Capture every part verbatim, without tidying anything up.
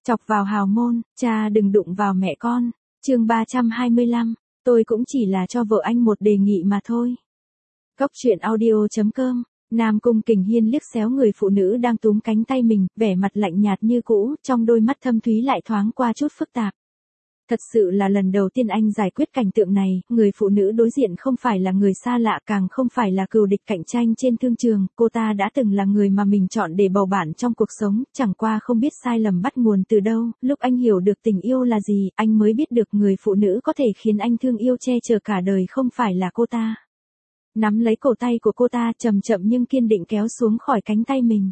Chọc vào hào môn, cha đừng đụng vào mẹ con. Chương ba trăm hai mươi lăm, tôi cũng chỉ là cho vợ anh một đề nghị mà thôi. Cốc truyện audio chấm com. Nam Cung Kình Hiên liếc xéo người phụ nữ đang túm cánh tay mình, vẻ mặt lạnh nhạt như cũ, trong đôi mắt thâm thúy lại thoáng qua chút phức tạp. Thật sự là lần đầu tiên anh giải quyết cảnh tượng này, người phụ nữ đối diện không phải là người xa lạ, càng không phải là cừu địch cạnh tranh trên thương trường, cô ta đã từng là người mà mình chọn để bầu bạn trong cuộc sống, chẳng qua không biết sai lầm bắt nguồn từ đâu, lúc anh hiểu được tình yêu là gì, anh mới biết được người phụ nữ có thể khiến anh thương yêu che chở cả đời không phải là cô ta. Nắm lấy cổ tay của cô ta chậm chậm nhưng kiên định kéo xuống khỏi cánh tay mình.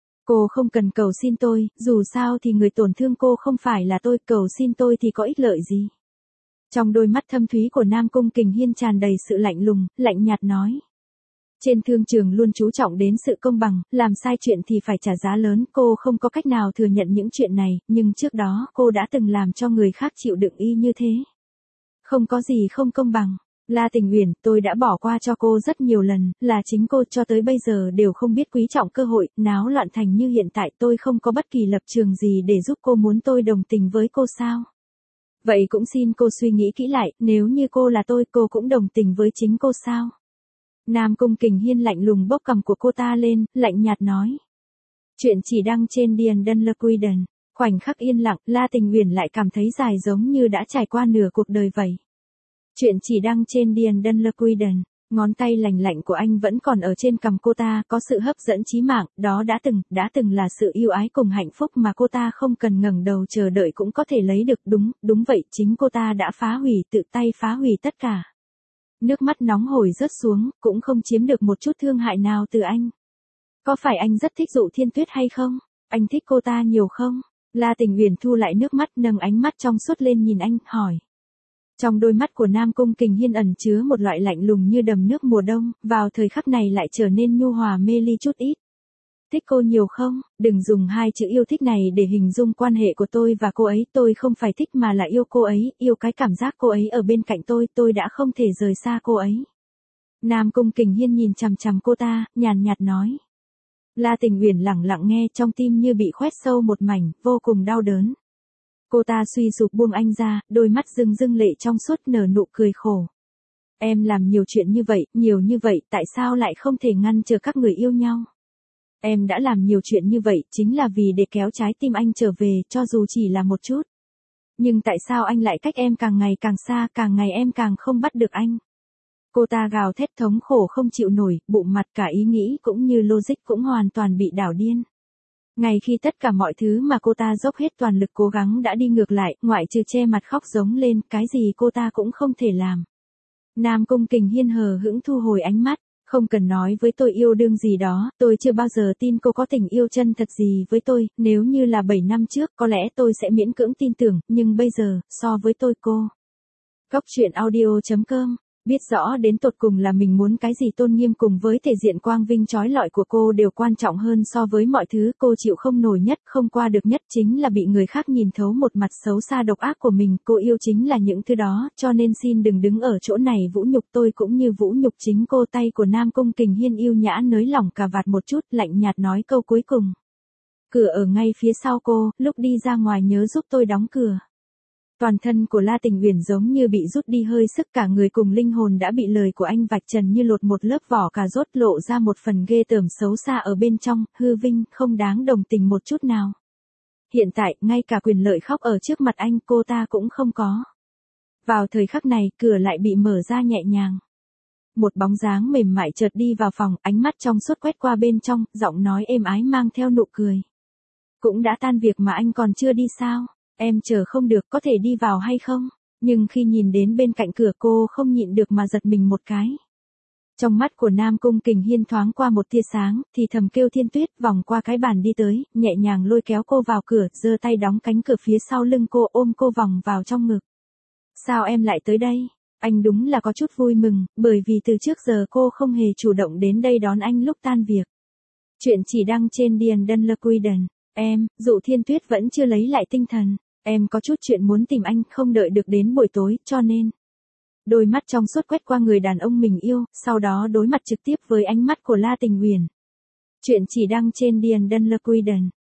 Cô không cần cầu xin tôi, dù sao thì người tổn thương cô không phải là tôi, cầu xin tôi thì có ích lợi gì. Trong đôi mắt thâm thúy của Nam Cung Kình Hiên tràn đầy sự lạnh lùng, lạnh nhạt nói. Trên thương trường luôn chú trọng đến sự công bằng, làm sai chuyện thì phải trả giá lớn, cô không có cách nào thừa nhận những chuyện này, nhưng trước đó cô đã từng làm cho người khác chịu đựng y như thế. Không có gì không công bằng. La Tình Uyển, tôi đã bỏ qua cho cô rất nhiều lần, là chính cô cho tới bây giờ đều không biết quý trọng cơ hội, náo loạn thành như hiện tại, tôi không có bất kỳ lập trường gì để giúp cô, muốn tôi đồng tình với cô sao? Vậy cũng xin cô suy nghĩ kỹ lại, nếu như cô là tôi, cô cũng đồng tình với chính cô sao? Nam Cung Kình Hiên lạnh lùng bốc cằm của cô ta lên, lạnh nhạt nói. Chuyện chỉ đăng trên Điền Đân Lơ Quy Đần. Khoảnh khắc yên lặng, La Tình Uyển lại cảm thấy dài giống như đã trải qua nửa cuộc đời vậy. Chuyện chỉ đăng trên Điền Đân Lơ Quy Đần. Ngón tay lành lạnh của anh vẫn còn ở trên cằm cô ta, có sự hấp dẫn chí mạng, đó đã từng, đã từng là sự yêu ái cùng hạnh phúc mà cô ta không cần ngẩng đầu chờ đợi cũng có thể lấy được, đúng, đúng vậy, chính cô ta đã phá hủy, tự tay phá hủy tất cả. Nước mắt nóng hổi rớt xuống, cũng không chiếm được một chút thương hại nào từ anh. Có phải anh rất thích Dụ Thiên Tuyết hay không? Anh thích cô ta nhiều không? La Tình Uyển thu lại nước mắt, nâng ánh mắt trong suốt lên nhìn anh, hỏi. Trong đôi mắt của Nam Cung Kình Hiên ẩn chứa một loại lạnh lùng như đầm nước mùa đông, vào thời khắc này lại trở nên nhu hòa mê ly chút ít. Thích cô nhiều không? Đừng dùng hai chữ yêu thích này để hình dung quan hệ của tôi và cô ấy, tôi không phải thích mà là yêu cô ấy, yêu cái cảm giác cô ấy ở bên cạnh tôi, tôi đã không thể rời xa cô ấy. Nam Cung Kình Hiên nhìn chằm chằm cô ta, nhàn nhạt nói. La Tình Uyển lặng lặng nghe, trong tim như bị khoét sâu một mảnh, vô cùng đau đớn. Cô ta suy sụp buông anh ra, đôi mắt rưng rưng lệ trong suốt nở nụ cười khổ. Em làm nhiều chuyện như vậy, nhiều như vậy, tại sao lại không thể ngăn chờ các người yêu nhau? Em đã làm nhiều chuyện như vậy, chính là vì để kéo trái tim anh trở về, cho dù chỉ là một chút. Nhưng tại sao anh lại cách em càng ngày càng xa, càng ngày em càng không bắt được anh? Cô ta gào thét thống khổ không chịu nổi, bụng mặt cả ý nghĩ cũng như logic cũng hoàn toàn bị đảo điên. Ngay khi tất cả mọi thứ mà cô ta dốc hết toàn lực cố gắng đã đi ngược lại, ngoại trừ che mặt khóc giống lên, cái gì cô ta cũng không thể làm. Nam Cung Kình Hiên hờ hững thu hồi ánh mắt, không cần nói với tôi yêu đương gì đó, tôi chưa bao giờ tin cô có tình yêu chân thật gì với tôi, nếu như là bảy năm trước có lẽ tôi sẽ miễn cưỡng tin tưởng, nhưng bây giờ, so với tôi cô. Cốc truyện audio chấm com. Biết rõ đến tột cùng là mình muốn cái gì, tôn nghiêm cùng với thể diện quang vinh trói lọi của cô đều quan trọng hơn so với mọi thứ, cô chịu không nổi nhất, không qua được nhất chính là bị người khác nhìn thấu một mặt xấu xa độc ác của mình, cô yêu chính là những thứ đó, cho nên xin đừng đứng ở chỗ này vũ nhục tôi cũng như vũ nhục chính cô. Tay của Nam Cung Kình Hiên yêu nhã nới lỏng cà vạt một chút, lạnh nhạt nói câu cuối cùng. Cửa ở ngay phía sau cô, lúc đi ra ngoài nhớ giúp tôi đóng cửa. Toàn thân của La Tình Uyển giống như bị rút đi hơi sức, cả người cùng linh hồn đã bị lời của anh vạch trần như lột một lớp vỏ cà rốt, lộ ra một phần ghê tởm xấu xa ở bên trong, hư vinh, không đáng đồng tình một chút nào. Hiện tại, ngay cả quyền lợi khóc ở trước mặt anh cô ta cũng không có. Vào thời khắc này, cửa lại bị mở ra nhẹ nhàng. Một bóng dáng mềm mại chợt đi vào phòng, ánh mắt trong suốt quét qua bên trong, giọng nói êm ái mang theo nụ cười. Cũng đã tan việc mà anh còn chưa đi sao? Em chờ không được, có thể đi vào hay không? Nhưng khi nhìn đến bên cạnh cửa cô không nhịn được mà giật mình một cái. Trong mắt của Nam Cung Kình Hiên thoáng qua một tia sáng, thì thầm kêu Thiên Tuyết, vòng qua cái bàn đi tới, nhẹ nhàng lôi kéo cô vào cửa, giơ tay đóng cánh cửa phía sau lưng cô, ôm cô vòng vào trong ngực. Sao em lại tới đây? Anh đúng là có chút vui mừng, bởi vì từ trước giờ cô không hề chủ động đến đây đón anh lúc tan việc. Chuyện chỉ đăng trên Điền Đân Lơ Quy Đần. Em, Dụ Thiên Tuyết vẫn chưa lấy lại tinh thần. Em có chút chuyện muốn tìm anh, không đợi được đến buổi tối, cho nên. Đôi mắt trong suốt quét qua người đàn ông mình yêu, sau đó đối mặt trực tiếp với ánh mắt của La Tình Uyển. Chuyện chỉ đăng trên Điền Đân Lơ Quy Đần.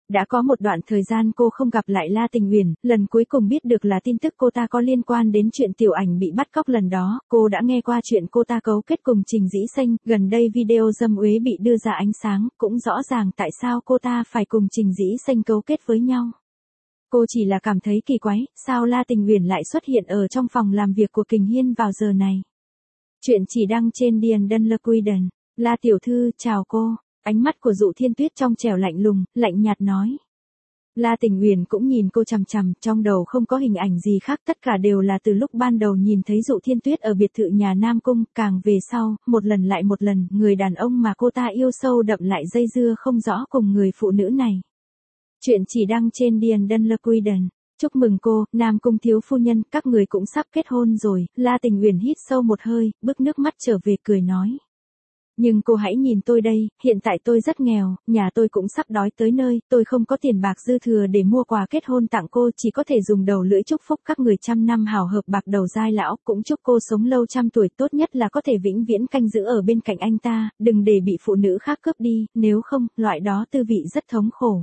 Đã có một đoạn thời gian cô không gặp lại La Tình Uyển, lần cuối cùng biết được là tin tức cô ta có liên quan đến chuyện Tiểu Ảnh bị bắt cóc lần đó, cô đã nghe qua chuyện cô ta cấu kết cùng Trình Dĩ Xanh, gần đây video dâm uế bị đưa ra ánh sáng, cũng rõ ràng tại sao cô ta phải cùng Trình Dĩ Xanh cấu kết với nhau. Cô chỉ là cảm thấy kỳ quái, sao La Tình Uyển lại xuất hiện ở trong phòng làm việc của Kình Hiên vào giờ này. Chuyện chỉ đăng trên Điền Đân Lơ Quy Đần. La tiểu thư, chào cô. Ánh mắt của Dụ Thiên Tuyết trong trẻo lạnh lùng, lạnh nhạt nói. La Tình Uyển cũng nhìn cô chằm chằm, trong đầu không có hình ảnh gì khác, tất cả đều là từ lúc ban đầu nhìn thấy Dụ Thiên Tuyết ở biệt thự nhà Nam Cung, càng về sau, một lần lại một lần, người đàn ông mà cô ta yêu sâu đậm lại dây dưa không rõ cùng người phụ nữ này. Chuyện chỉ đăng trên Điền Đân Lơ Quy Đần. Chúc mừng cô, Nam Cung thiếu phu nhân, các người cũng sắp kết hôn rồi. La Tình Uyển hít sâu một hơi, bước nước mắt trở về cười nói. Nhưng cô hãy nhìn tôi đây, hiện tại tôi rất nghèo, nhà tôi cũng sắp đói tới nơi, tôi không có tiền bạc dư thừa để mua quà kết hôn tặng cô, chỉ có thể dùng đầu lưỡi chúc phúc các người trăm năm hào hợp bạc đầu giai lão, cũng chúc cô sống lâu trăm tuổi, tốt nhất là có thể vĩnh viễn canh giữ ở bên cạnh anh ta, đừng để bị phụ nữ khác cướp đi, nếu không, loại đó tư vị rất thống khổ.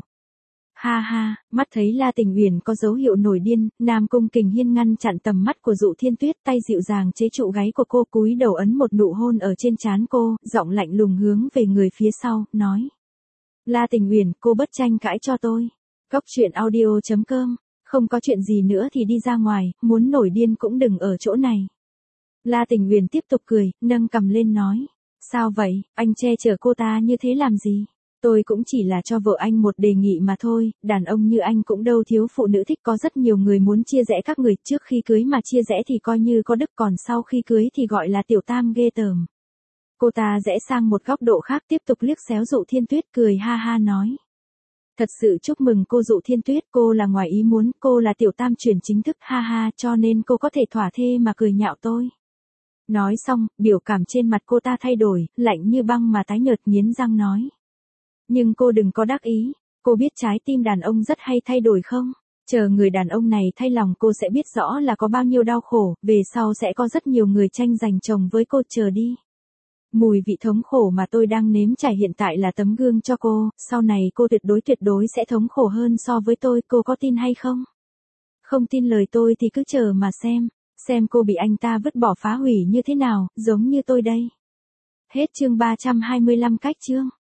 Ha ha, mắt thấy La Tình Uyển có dấu hiệu nổi điên, Nam Cung Kình Hiên ngăn chặn tầm mắt của Dụ Thiên Tuyết, tay dịu dàng chế trụ gáy của cô, cúi đầu ấn một nụ hôn ở trên trán cô, giọng lạnh lùng hướng về người phía sau, nói. La Tình Uyển, cô bất tranh cãi cho tôi. Cốc truyện audio chấm com, không có chuyện gì nữa thì đi ra ngoài, muốn nổi điên cũng đừng ở chỗ này. La Tình Uyển tiếp tục cười, nâng cằm lên nói. Sao vậy, anh che chở cô ta như thế làm gì? Tôi cũng chỉ là cho vợ anh một đề nghị mà thôi, đàn ông như anh cũng đâu thiếu phụ nữ thích, có rất nhiều người muốn chia rẽ các người, trước khi cưới mà chia rẽ thì coi như có đức, còn sau khi cưới thì gọi là tiểu tam ghê tởm. Cô ta rẽ sang một góc độ khác, tiếp tục liếc xéo Dụ Thiên Tuyết, cười ha ha nói. Thật sự chúc mừng cô Dụ Thiên Tuyết, cô là ngoài ý muốn, cô là tiểu tam chuyển chính thức, ha ha, cho nên cô có thể thỏa thê mà cười nhạo tôi. Nói xong, biểu cảm trên mặt cô ta thay đổi, lạnh như băng mà tái nhợt, nghiến răng nói. Nhưng cô đừng có đắc ý, cô biết trái tim đàn ông rất hay thay đổi không? Chờ người đàn ông này thay lòng cô sẽ biết rõ là có bao nhiêu đau khổ, về sau sẽ có rất nhiều người tranh giành chồng với cô, chờ đi. Mùi vị thống khổ mà tôi đang nếm trải hiện tại là tấm gương cho cô, sau này cô tuyệt đối tuyệt đối sẽ thống khổ hơn so với tôi, cô có tin hay không? Không tin lời tôi thì cứ chờ mà xem, xem cô bị anh ta vứt bỏ phá hủy như thế nào, giống như tôi đây. Hết chương ba trăm hai mươi lăm cách chương.